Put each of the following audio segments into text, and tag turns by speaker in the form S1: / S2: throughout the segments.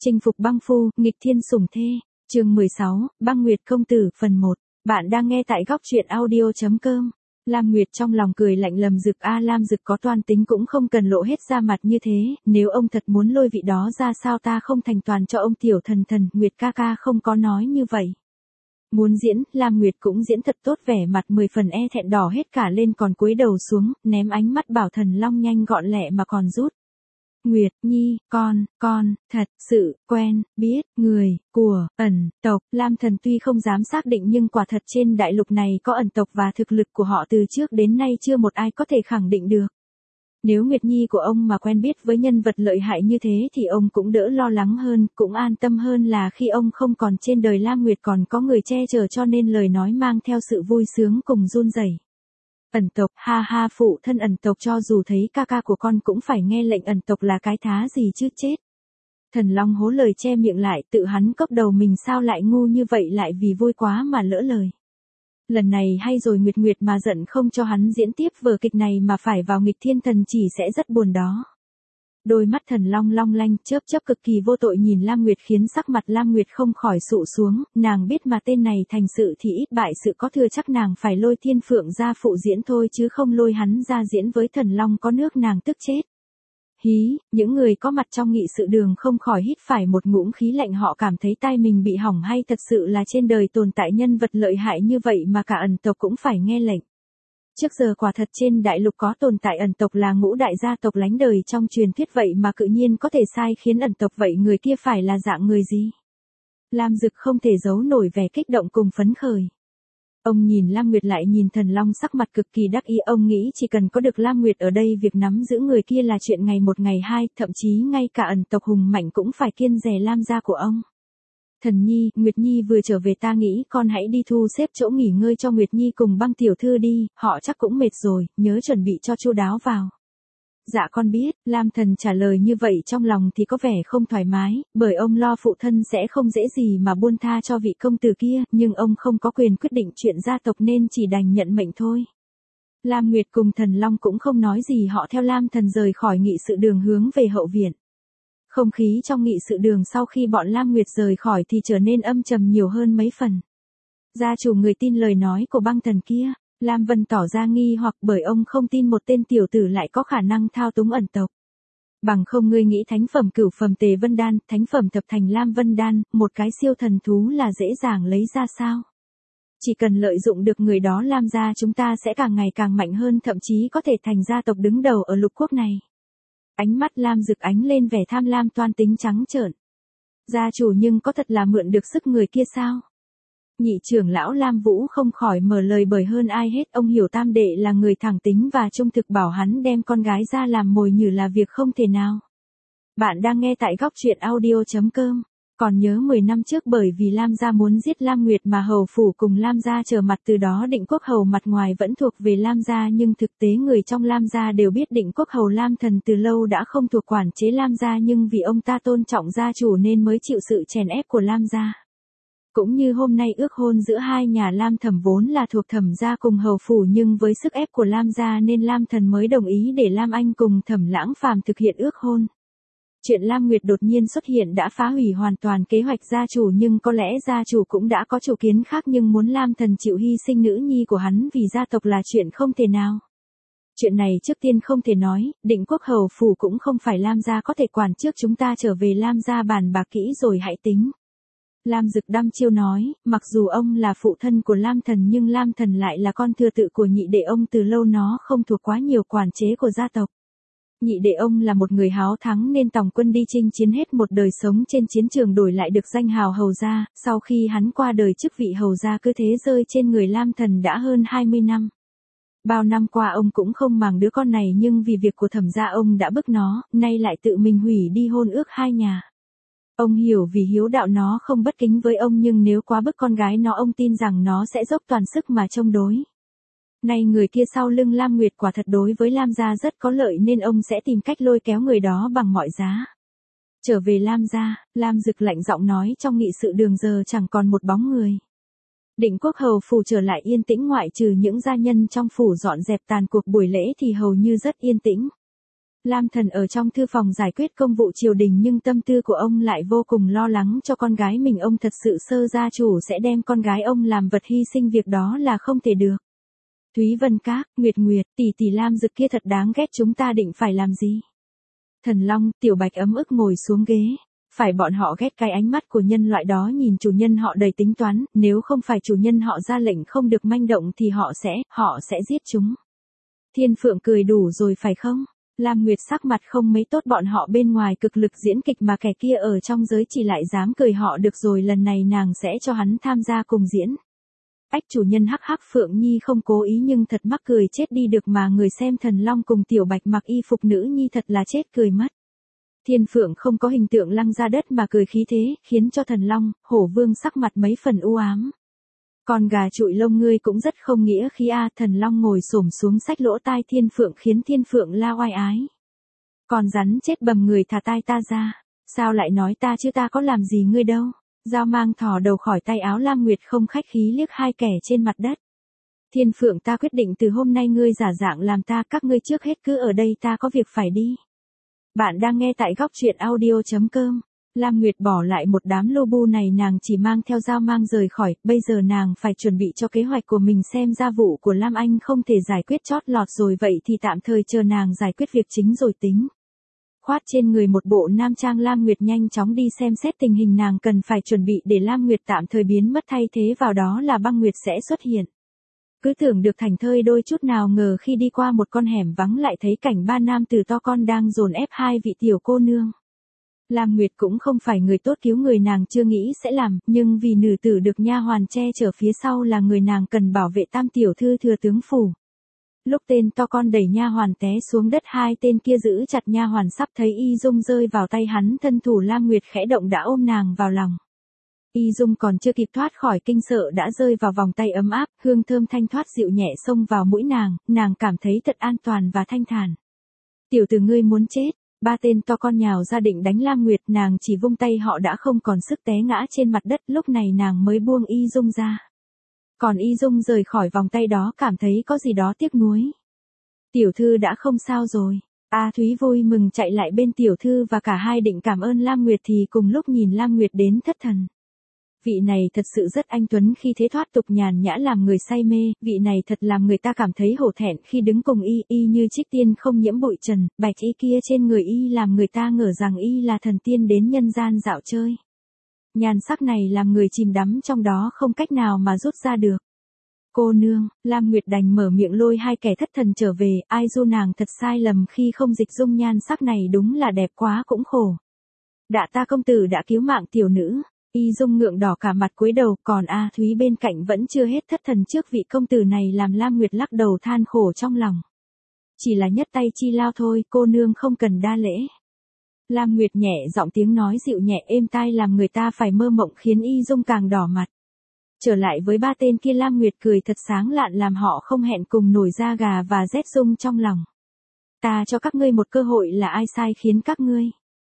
S1: Chinh phục băng phu, nghịch thiên sủng thê. Chương 16, Băng Nguyệt công tử, phần 1. Bạn đang nghe tại góc truyện audio.com. Lam Nguyệt trong lòng cười lạnh lầm Dực Lam Dực có toan tính cũng không cần lộ hết ra mặt như thế, nếu ông thật muốn lôi vị đó ra sao ta không thành toàn cho ông tiểu thần thần, Nguyệt ca ca không có nói như vậy. Muốn diễn, Lam Nguyệt cũng diễn thật tốt, vẻ mặt 10 phần e thẹn đỏ hết cả lên, còn cúi đầu xuống, ném ánh mắt bảo Thần Long nhanh gọn lẹ mà còn rút. Nguyệt Nhi, con, thật sự, quen, biết, người, của, ẩn, tộc. Lam Thần tuy không dám xác định nhưng quả thật trên đại lục này có ẩn tộc và thực lực của họ từ trước đến nay chưa một ai có thể khẳng định được. Nếu Nguyệt Nhi của ông mà quen biết với nhân vật lợi hại như thế thì ông cũng đỡ lo lắng hơn, cũng an tâm hơn là khi ông không còn trên đời Lam Nguyệt còn có người che chở, cho nên lời nói mang theo sự vui sướng cùng run rẩy. Ẩn tộc, ha ha, phụ thân ẩn tộc, cho dù thấy ca ca của con cũng phải nghe lệnh, ẩn tộc là cái thá gì chứ chết. Thần Long hố lời che miệng lại, tự hắn cốc đầu mình sao lại ngu như vậy, lại vì vui quá mà lỡ lời. Lần này hay rồi, Nguyệt Nguyệt mà giận không cho hắn diễn tiếp vở kịch này mà phải vào nghịch thiên thần chỉ sẽ rất buồn đó. Đôi mắt Thần Long long lanh, chớp chớp cực kỳ vô tội nhìn Lam Nguyệt khiến sắc mặt Lam Nguyệt không khỏi sụ xuống, nàng biết mà tên này thành sự thì ít bại sự, có thừa chắc nàng phải lôi Thiên Phượng ra phụ diễn thôi chứ không lôi hắn ra diễn với Thần Long có nước nàng tức chết. Hí, những người có mặt trong nghị sự đường không khỏi hít phải một ngụm khí lạnh, họ cảm thấy tai mình bị hỏng, hay thật sự là trên đời tồn tại nhân vật lợi hại như vậy mà cả ẩn tộc cũng phải nghe lệnh. Trước giờ quả thật trên đại lục có tồn tại ẩn tộc là ngũ đại gia tộc lánh đời trong truyền thuyết, vậy mà cự nhiên có thể sai khiến ẩn tộc, vậy người kia phải là dạng người gì? Lam Dực không thể giấu nổi vẻ kích động cùng phấn khởi. Ông nhìn Lam Nguyệt lại nhìn Thần Long, sắc mặt cực kỳ đắc ý, ông nghĩ chỉ cần có được Lam Nguyệt ở đây, việc nắm giữ người kia là chuyện ngày một ngày hai, thậm chí ngay cả ẩn tộc hùng mạnh cũng phải kiêng dè Lam gia của ông. Thần Nhi, Nguyệt Nhi vừa trở về, ta nghĩ con hãy đi thu xếp chỗ nghỉ ngơi cho Nguyệt Nhi cùng Băng tiểu thư đi, họ chắc cũng mệt rồi, nhớ chuẩn bị cho chu đáo vào. Dạ con biết. Lam Thần trả lời như vậy trong lòng thì có vẻ không thoải mái, bởi ông lo phụ thân sẽ không dễ gì mà buông tha cho vị công tử kia, nhưng ông không có quyền quyết định chuyện gia tộc nên chỉ đành nhận mệnh thôi. Lam Nguyệt cùng Thần Long cũng không nói gì, họ theo Lam Thần rời khỏi nghị sự đường hướng về hậu viện. Không khí trong nghị sự đường sau khi bọn Lam Nguyệt rời khỏi thì trở nên âm trầm nhiều hơn mấy phần. Gia chủ người tin lời nói của Băng Thần kia? Lam Vân tỏ ra nghi hoặc, bởi ông không tin một tên tiểu tử lại có khả năng thao túng ẩn tộc. Bằng không ngươi nghĩ thánh phẩm cửu phẩm Tề Vân Đan, thánh phẩm thập thành Lam Vân Đan, một cái siêu thần thú là dễ dàng lấy ra sao? Chỉ cần lợi dụng được người đó, Lam gia chúng ta sẽ càng ngày càng mạnh hơn, thậm chí có thể thành gia tộc đứng đầu ở lục quốc này. Ánh mắt Lam Dực ánh lên vẻ tham lam toan tính trắng trợn. Gia chủ, nhưng có thật là mượn được sức người kia sao? Nhị trưởng lão Lam Vũ không khỏi mở lời, bởi hơn ai hết ông hiểu tam đệ là người thẳng tính và trung thực, bảo hắn đem con gái ra làm mồi nhử là việc không thể nào. Bạn đang nghe tại góc truyện audio.com. Còn nhớ 10 năm trước bởi vì Lam gia muốn giết Lam Nguyệt mà hầu phủ cùng Lam gia trở mặt, từ đó Định Quốc hầu mặt ngoài vẫn thuộc về Lam gia nhưng thực tế người trong Lam gia đều biết Định Quốc hầu Lam Thần từ lâu đã không thuộc quản chế Lam gia, nhưng vì ông ta tôn trọng gia chủ nên mới chịu sự chèn ép của Lam gia. Cũng như hôm nay ước hôn giữa hai nhà Lam Thẩm vốn là thuộc Thẩm gia cùng hầu phủ, nhưng với sức ép của Lam gia nên Lam Thần mới đồng ý để Lam Anh cùng Thẩm Lãng Phàm thực hiện ước hôn. Chuyện Lam Nguyệt đột nhiên xuất hiện đã phá hủy hoàn toàn kế hoạch gia chủ, nhưng có lẽ gia chủ cũng đã có chủ kiến khác, nhưng muốn Lam Thần chịu hy sinh nữ nhi của hắn vì gia tộc là chuyện không thể nào. Chuyện này trước tiên không thể nói, Định Quốc hầu phủ cũng không phải Lam gia có thể quản, trước chúng ta trở về Lam gia bàn bạc kỹ rồi hãy tính. Lam Dực đăm chiêu nói, mặc dù ông là phụ thân của Lam Thần nhưng Lam Thần lại là con thừa tự của nhị đệ ông, từ lâu nó không thuộc quá nhiều quản chế của gia tộc. Nhị đệ ông là một người háo thắng nên tòng quân đi chinh chiến hết một đời sống trên chiến trường, đổi lại được danh hào hầu gia, sau khi hắn qua đời chức vị hầu gia cứ thế rơi trên người Lam Thần đã hơn 20 năm. Bao năm qua ông cũng không màng đứa con này, nhưng vì việc của Thẩm gia ông đã bức nó, nay lại tự mình hủy đi hôn ước hai nhà. Ông hiểu vì hiếu đạo nó không bất kính với ông, nhưng nếu quá bức con gái nó, ông tin rằng nó sẽ dốc toàn sức mà chống đối. Nay người kia sau lưng Lam Nguyệt quả thật đối với Lam gia rất có lợi nên ông sẽ tìm cách lôi kéo người đó bằng mọi giá. Trở về Lam gia, Lam Dực lạnh giọng nói, trong nghị sự đường giờ chẳng còn một bóng người. Định Quốc hầu phủ trở lại yên tĩnh, ngoại trừ những gia nhân trong phủ dọn dẹp tàn cuộc buổi lễ thì hầu như rất yên tĩnh. Lam Thần ở trong thư phòng giải quyết công vụ triều đình nhưng tâm tư của ông lại vô cùng lo lắng cho con gái mình. Ông thật sự sợ gia chủ sẽ đem con gái ông làm vật hy sinh, việc đó là không thể được. Thúy Vân Các, Nguyệt Nguyệt, tỷ Lam Dực kia thật đáng ghét, chúng ta định phải làm gì? Thần Long, Tiểu Bạch ấm ức ngồi xuống ghế. Phải bọn họ ghét cái ánh mắt của nhân loại đó, nhìn chủ nhân họ đầy tính toán, nếu không phải chủ nhân họ ra lệnh không được manh động thì họ sẽ giết chúng. Thiên Phượng cười đủ rồi phải không? Lam Nguyệt sắc mặt không mấy tốt, bọn họ bên ngoài cực lực diễn kịch mà kẻ kia ở trong giới chỉ lại dám cười họ được rồi, lần này nàng sẽ cho hắn tham gia cùng diễn. Ách, chủ nhân hắc hắc, Phượng Nhi không cố ý nhưng thật mắc cười chết đi được mà, người xem Thần Long cùng Tiểu Bạch mặc y phục nữ nhi thật là chết cười mất. Thiên Phượng không có hình tượng lăng ra đất mà cười khí thế, khiến cho Thần Long, Hổ Vương sắc mặt mấy phần u ám. Con gà trụi lông ngươi cũng rất không nghĩa khí a. Thần Long ngồi xổm xuống xách lỗ tai Thiên Phượng khiến Thiên Phượng la oai ái. Con rắn chết bầm người, thả tai ta ra. Sao lại nói ta chứ, ta có làm gì ngươi đâu. Dao mang thò đầu khỏi tay áo, Lam Nguyệt không khách khí liếc hai kẻ trên mặt đất. Thiên Phượng, ta quyết định từ hôm nay ngươi giả dạng làm ta, các ngươi trước hết cứ ở đây, ta có việc phải đi. Bạn đang nghe tại góc truyện audio.com. Lam Nguyệt bỏ lại một đám lô bu này, nàng chỉ mang theo dao mang rời khỏi, bây giờ nàng phải chuẩn bị cho kế hoạch của mình, xem ra vụ của Lam Anh không thể giải quyết chót lọt rồi, vậy thì tạm thời chờ nàng giải quyết việc chính rồi tính. Khoát trên người một bộ nam trang, Lam Nguyệt nhanh chóng đi xem xét tình hình nàng cần phải chuẩn bị để Lam Nguyệt tạm thời biến mất, thay thế vào đó là Băng Nguyệt sẽ xuất hiện. Cứ tưởng được thành thơi đôi chút, nào ngờ khi đi qua một con hẻm vắng lại thấy cảnh ba nam tử to con đang dồn ép hai vị tiểu cô nương. Lam Nguyệt cũng không phải người tốt, cứu người nàng chưa nghĩ sẽ làm, nhưng vì nữ tử được nha hoàn che chở phía sau là người nàng cần bảo vệ, Tam tiểu thư thừa tướng phủ. Lúc tên to con đẩy nha hoàn té xuống đất, hai tên kia giữ chặt nha hoàn, sắp thấy Y Dung rơi vào tay hắn, thân thủ Lam Nguyệt khẽ động đã ôm nàng vào lòng. Y Dung còn chưa kịp thoát khỏi kinh sợ đã rơi vào vòng tay ấm áp, hương thơm thanh thoát dịu nhẹ xông vào mũi nàng cảm thấy thật an toàn và thanh thản. Tiểu tử ngươi muốn chết. Ba tên to con nhào ra định đánh Lam Nguyệt, nàng chỉ vung tay họ đã không còn sức, té ngã trên mặt đất, lúc này nàng mới buông Y Dung ra. Còn Y Dung rời khỏi vòng tay đó cảm thấy có gì đó tiếc nuối. Tiểu thư đã không sao rồi. A Thúy vui mừng chạy lại bên tiểu thư và cả hai định cảm ơn Lam Nguyệt thì cùng lúc nhìn Lam Nguyệt đến thất thần. Vị này thật sự rất anh tuấn, khi thế thoát tục nhàn nhã làm người say mê, vị này thật làm người ta cảm thấy hổ thẹn khi đứng cùng y như trích tiên không nhiễm bụi trần, bạch y kia trên người y làm người ta ngờ rằng y là thần tiên đến nhân gian dạo chơi. Nhan sắc này làm người chìm đắm trong đó không cách nào mà rút ra được. Cô nương, Lam Nguyệt đành mở miệng lôi hai kẻ thất thần trở về, ai du nàng thật sai lầm khi không dịch dung, nhan sắc này đúng là đẹp quá cũng khổ. Đạ ta công tử đã cứu mạng tiểu nữ. Y Dung ngượng đỏ cả mặt cúi đầu, còn A Thúy bên cạnh vẫn chưa hết thất thần trước vị công tử này, làm Lam Nguyệt lắc đầu than khổ trong lòng. Chỉ là nhất tay chi lao thôi, cô nương không cần đa lễ. Lam Nguyệt nhẹ giọng, tiếng nói dịu nhẹ êm tai làm người ta phải mơ mộng, khiến Y Dung càng đỏ mặt. Trở lại với ba tên kia, Lam Nguyệt cười thật sáng lạn làm họ không hẹn cùng nổi da gà và rét rung trong lòng. Ta cho các ngươi một cơ hội, là ai sai khiến các ngươi?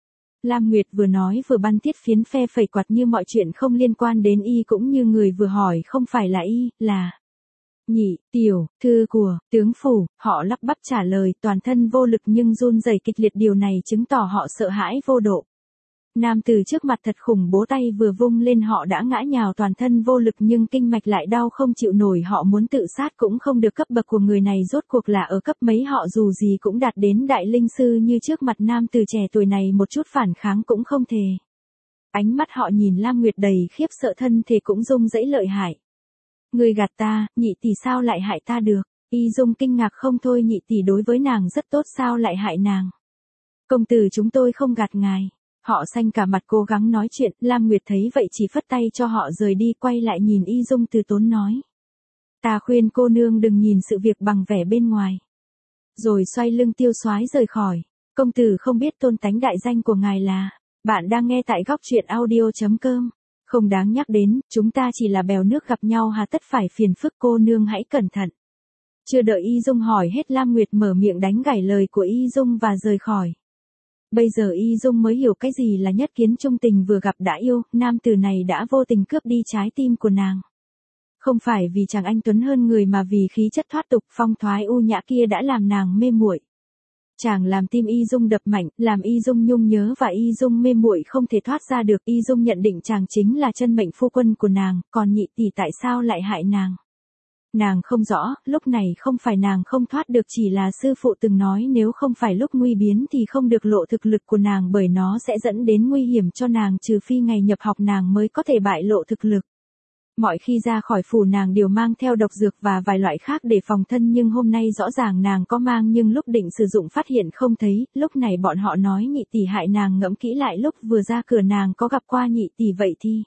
S1: Lam Nguyệt vừa nói vừa bắn tiết phiến phe phẩy quạt như mọi chuyện không liên quan đến y, cũng như người vừa hỏi không phải là y, là Nhị tiểu thư của tướng phủ. Họ lắp bắp trả lời, toàn thân vô lực nhưng run rẩy kịch liệt, điều này chứng tỏ họ sợ hãi vô độ. Nam từ trước mặt thật khủng bố, tay vừa vung lên họ đã ngã nhào, toàn thân vô lực nhưng kinh mạch lại đau không chịu nổi, họ muốn tự sát cũng không được. Cấp bậc của người này rốt cuộc là ở cấp mấy, họ dù gì cũng đạt đến đại linh sư, như trước mặt nam từ trẻ tuổi này một chút phản kháng cũng không thể. Ánh mắt họ nhìn Lam Nguyệt đầy khiếp sợ, thân thể cũng rung rẩy lợi hại. Người gạt ta, nhị tỷ sao lại hại ta được? Y Dung kinh ngạc không thôi, nhị tỷ đối với nàng rất tốt, sao lại hại nàng? Công tử chúng tôi không gạt ngài. Họ xanh cả mặt cố gắng nói chuyện, Lam Nguyệt thấy vậy chỉ phất tay cho họ rời đi, quay lại nhìn Y Dung từ tốn nói. Ta khuyên cô nương đừng nhìn sự việc bằng vẻ bên ngoài. Rồi xoay lưng tiêu xoái rời khỏi. Công tử không biết tôn tánh đại danh của ngài là. Bạn đang nghe tại góc truyện audio.com. Không đáng nhắc đến, chúng ta chỉ là bèo nước gặp nhau, hà tất phải phiền phức, cô nương hãy cẩn thận. Chưa đợi Y Dung hỏi hết, Lam Nguyệt mở miệng đánh gãy lời của Y Dung và rời khỏi. Bây giờ Y Dung mới hiểu cái gì là nhất kiến trung tình, vừa gặp đã yêu, nam tử này đã vô tình cướp đi trái tim của nàng. Không phải vì chàng anh tuấn hơn người mà vì khí chất thoát tục phong thoái u nhã kia đã làm nàng mê muội. Chàng làm tim Y Dung đập mạnh, làm Y Dung nhung nhớ và Y Dung mê muội không thể thoát ra được. Y Dung nhận định chàng chính là chân mệnh phu quân của nàng, còn nhị tỷ tại sao lại hại nàng? Nàng không rõ, lúc này không phải nàng không thoát được, chỉ là sư phụ từng nói nếu không phải lúc nguy biến thì không được lộ thực lực của nàng, bởi nó sẽ dẫn đến nguy hiểm cho nàng, trừ phi ngày nhập học nàng mới có thể bại lộ thực lực. Mọi khi ra khỏi phủ nàng đều mang theo độc dược và vài loại khác để phòng thân, nhưng hôm nay rõ ràng nàng có mang, nhưng lúc định sử dụng phát hiện không thấy. Lúc này bọn họ nói nhị tỷ hại nàng, ngẫm kỹ lại lúc vừa ra cửa nàng có gặp qua nhị tỷ vậy thì.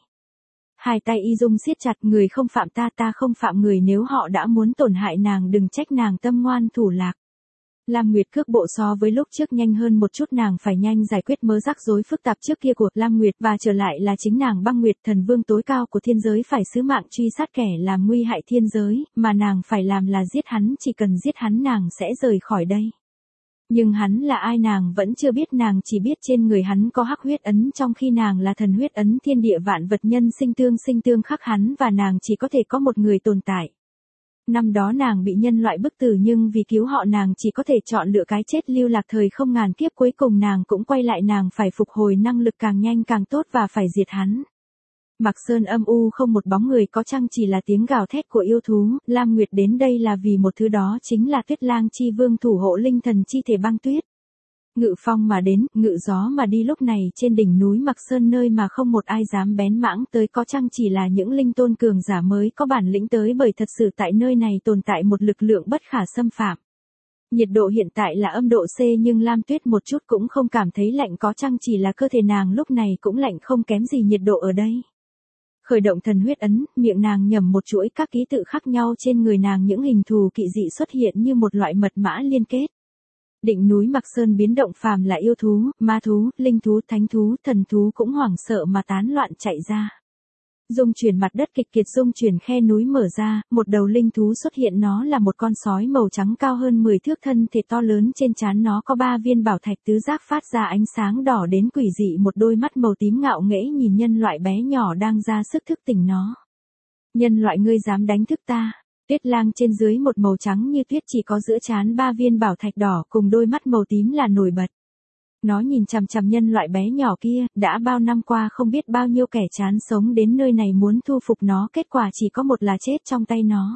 S1: Hai tay Y Dung siết chặt, người không phạm ta, ta không phạm người, nếu họ đã muốn tổn hại nàng đừng trách nàng tâm ngoan thủ lạc. Lam Nguyệt cước bộ so với lúc trước nhanh hơn một chút, nàng phải nhanh giải quyết mớ rắc rối phức tạp trước kia của Lam Nguyệt, và trở lại là chính nàng Băng Nguyệt, thần vương tối cao của thiên giới, phải sứ mạng truy sát kẻ làm nguy hại thiên giới, mà nàng phải làm là giết hắn, chỉ cần giết hắn nàng sẽ rời khỏi đây. Nhưng hắn là ai nàng vẫn chưa biết, nàng chỉ biết trên người hắn có hắc huyết ấn, trong khi nàng là thần huyết ấn, thiên địa vạn vật nhân sinh tương khắc, hắn và nàng chỉ có thể có một người tồn tại. Năm đó nàng bị nhân loại bức tử, nhưng vì cứu họ nàng chỉ có thể chọn lựa cái chết, lưu lạc thời không ngàn kiếp, cuối cùng nàng cũng quay lại, nàng phải phục hồi năng lực càng nhanh càng tốt và phải diệt hắn. Mạc Sơn âm u không một bóng người, có chăng chỉ là tiếng gào thét của yêu thú. Lam Nguyệt đến đây là vì một thứ, đó chính là Tuyết Lang chi vương, thủ hộ linh thần chi thể băng tuyết. Ngự phong mà đến, ngự gió mà đi, lúc này trên đỉnh núi Mạc Sơn, nơi mà không một ai dám bén mãng tới, có chăng chỉ là những linh tôn cường giả mới có bản lĩnh tới, bởi thật sự tại nơi này tồn tại một lực lượng bất khả xâm phạm. Nhiệt độ hiện tại là âm độ C, nhưng Lam Tuyết một chút cũng không cảm thấy lạnh, có chăng chỉ là cơ thể nàng lúc này cũng lạnh không kém gì nhiệt độ ở đây. Khởi động thần huyết ấn, miệng nàng nhẩm một chuỗi các ký tự khác nhau, trên người nàng những hình thù kỳ dị xuất hiện như một loại mật mã liên kết. Đỉnh núi Mạc Sơn biến động, phàm là yêu thú, ma thú, linh thú, thánh thú, thần thú cũng hoảng sợ mà tán loạn chạy ra. Dung chuyển, mặt đất kịch kiệt dung chuyển, khe núi mở ra, một đầu linh thú xuất hiện, nó là một con sói màu trắng cao hơn 10 thước, thân thể to lớn, trên trán nó có 3 viên bảo thạch tứ giác phát ra ánh sáng đỏ đến quỷ dị, một đôi mắt màu tím ngạo nghễ nhìn nhân loại bé nhỏ đang ra sức thức tỉnh nó. Nhân loại, ngươi dám đánh thức ta? Tuyết Lang trên dưới một màu trắng như tuyết, chỉ có giữa trán 3 viên bảo thạch đỏ cùng đôi mắt màu tím là nổi bật. Nó nhìn chằm chằm nhân loại bé nhỏ kia, đã bao năm qua không biết bao nhiêu kẻ chán sống đến nơi này muốn thu phục nó, kết quả chỉ có một là chết trong tay nó.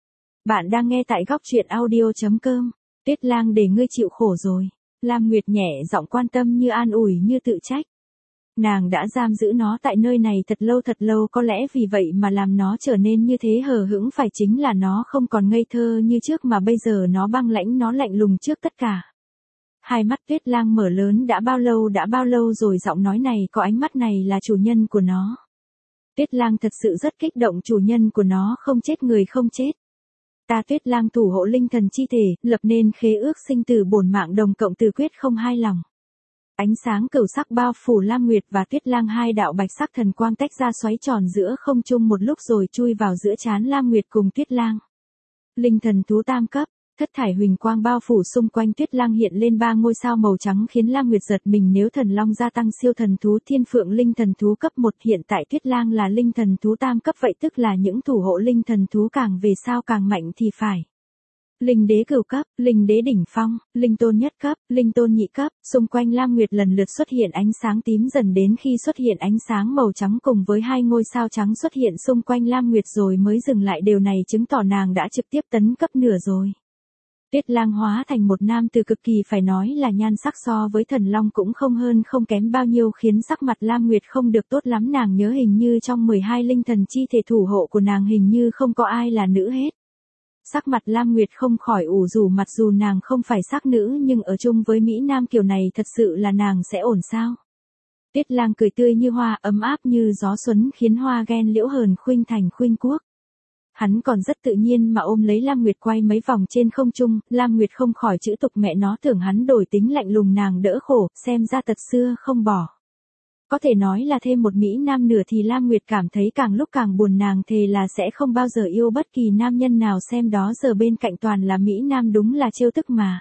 S1: Bạn đang nghe tại góc truyện audio.com. Tuyết Lang, để ngươi chịu khổ rồi. Lam Nguyệt nhẹ giọng quan tâm, như an ủi như tự trách. Nàng đã giam giữ nó tại nơi này thật lâu, có lẽ vì vậy mà làm nó trở nên như thế hờ hững, phải chính là nó không còn ngây thơ như trước, mà bây giờ nó băng lãnh, nó lạnh lùng trước tất cả. Hai mắt Tuyết Lang mở lớn, đã bao lâu rồi, giọng nói này có ánh mắt này là chủ nhân của nó. Tuyết Lang thật sự rất kích động, chủ nhân của nó không chết, người không chết. Ta Tuyết Lang thủ hộ linh thần chi thể, lập nên khế ước sinh tử bổn mạng đồng cộng từ quyết không hai lòng. Ánh sáng cửu sắc bao phủ Lam Nguyệt và Tuyết Lang, hai đạo bạch sắc thần quang tách ra xoáy tròn giữa không trung một lúc rồi chui vào giữa trán Lam Nguyệt cùng Tuyết Lang. Linh thần thú tam cấp, thất thải huỳnh quang bao phủ xung quanh Tuyết Lang, hiện lên 3 ngôi sao màu trắng khiến Lam Nguyệt giật mình. Nếu thần long gia tăng siêu thần thú thiên phượng linh thần thú cấp 1, hiện tại Tuyết Lang là linh thần thú tam cấp, vậy tức là những thủ hộ linh thần thú càng về sau càng mạnh thì phải. Linh đế cửu cấp, linh đế đỉnh phong, linh tôn nhất cấp, linh tôn nhị cấp, xung quanh Lam Nguyệt lần lượt xuất hiện ánh sáng tím, dần đến khi xuất hiện ánh sáng màu trắng cùng với 2 ngôi sao trắng xuất hiện xung quanh Lam Nguyệt rồi mới dừng lại, điều này chứng tỏ nàng đã trực tiếp tấn cấp nửa rồi. Tuyết Lang hóa thành một nam tử cực kỳ, phải nói là nhan sắc so với thần long cũng không hơn không kém bao nhiêu, khiến sắc mặt Lam Nguyệt không được tốt lắm. Nàng nhớ hình như trong 12 linh thần chi thể thủ hộ của nàng hình như không có ai là nữ hết. Sắc mặt Lam Nguyệt không khỏi ủ rũ, mặc dù nàng không phải sắc nữ nhưng ở chung với Mỹ Nam kiểu này thật sự là nàng sẽ ổn sao? Tuyết Lang cười tươi như hoa, ấm áp như gió xuân, khiến hoa ghen liễu hờn khuynh thành khuynh quốc. Hắn còn rất tự nhiên mà ôm lấy Lam Nguyệt quay mấy vòng trên không trung, Lam Nguyệt không khỏi chữ tục mẹ nó, tưởng hắn đổi tính lạnh lùng, nàng đỡ khổ, xem ra tật xưa không bỏ. Có thể nói là thêm một Mỹ Nam nửa thì Lam Nguyệt cảm thấy càng lúc càng buồn, nàng thề là sẽ không bao giờ yêu bất kỳ nam nhân nào, xem đó giờ bên cạnh toàn là Mỹ Nam, đúng là trêu tức mà.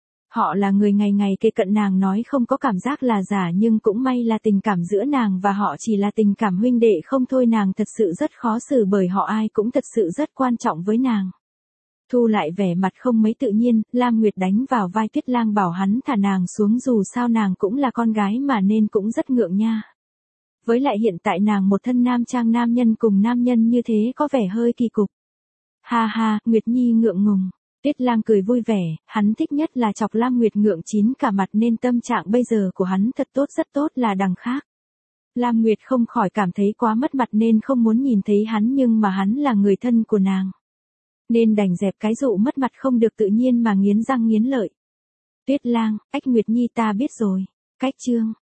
S1: Họ là người ngày ngày kề cận nàng, nói không có cảm giác là giả, nhưng cũng may là tình cảm giữa nàng và họ chỉ là tình cảm huynh đệ không thôi. Nàng thật sự rất khó xử bởi họ ai cũng thật sự rất quan trọng với nàng. Thu lại vẻ mặt không mấy tự nhiên, Lam Nguyệt đánh vào vai Tuyết Lang bảo hắn thả nàng xuống, dù sao nàng cũng là con gái mà nên cũng rất ngượng nha. Với lại hiện tại nàng một thân nam trang nam nhân cùng nam nhân như thế có vẻ hơi kỳ cục. Ha ha, Nguyệt Nhi ngượng ngùng. Tuyết Lang cười vui vẻ, hắn thích nhất là chọc Lam Nguyệt ngượng chín cả mặt nên tâm trạng bây giờ của hắn thật tốt, rất tốt là đằng khác. Lam Nguyệt không khỏi cảm thấy quá mất mặt nên không muốn nhìn thấy hắn, nhưng mà hắn là người thân của nàng, nên đành dẹp cái dụ mất mặt không được tự nhiên mà nghiến răng nghiến lợi. Tuyết Lang, ách Nguyệt Nhi ta biết rồi. Cách chương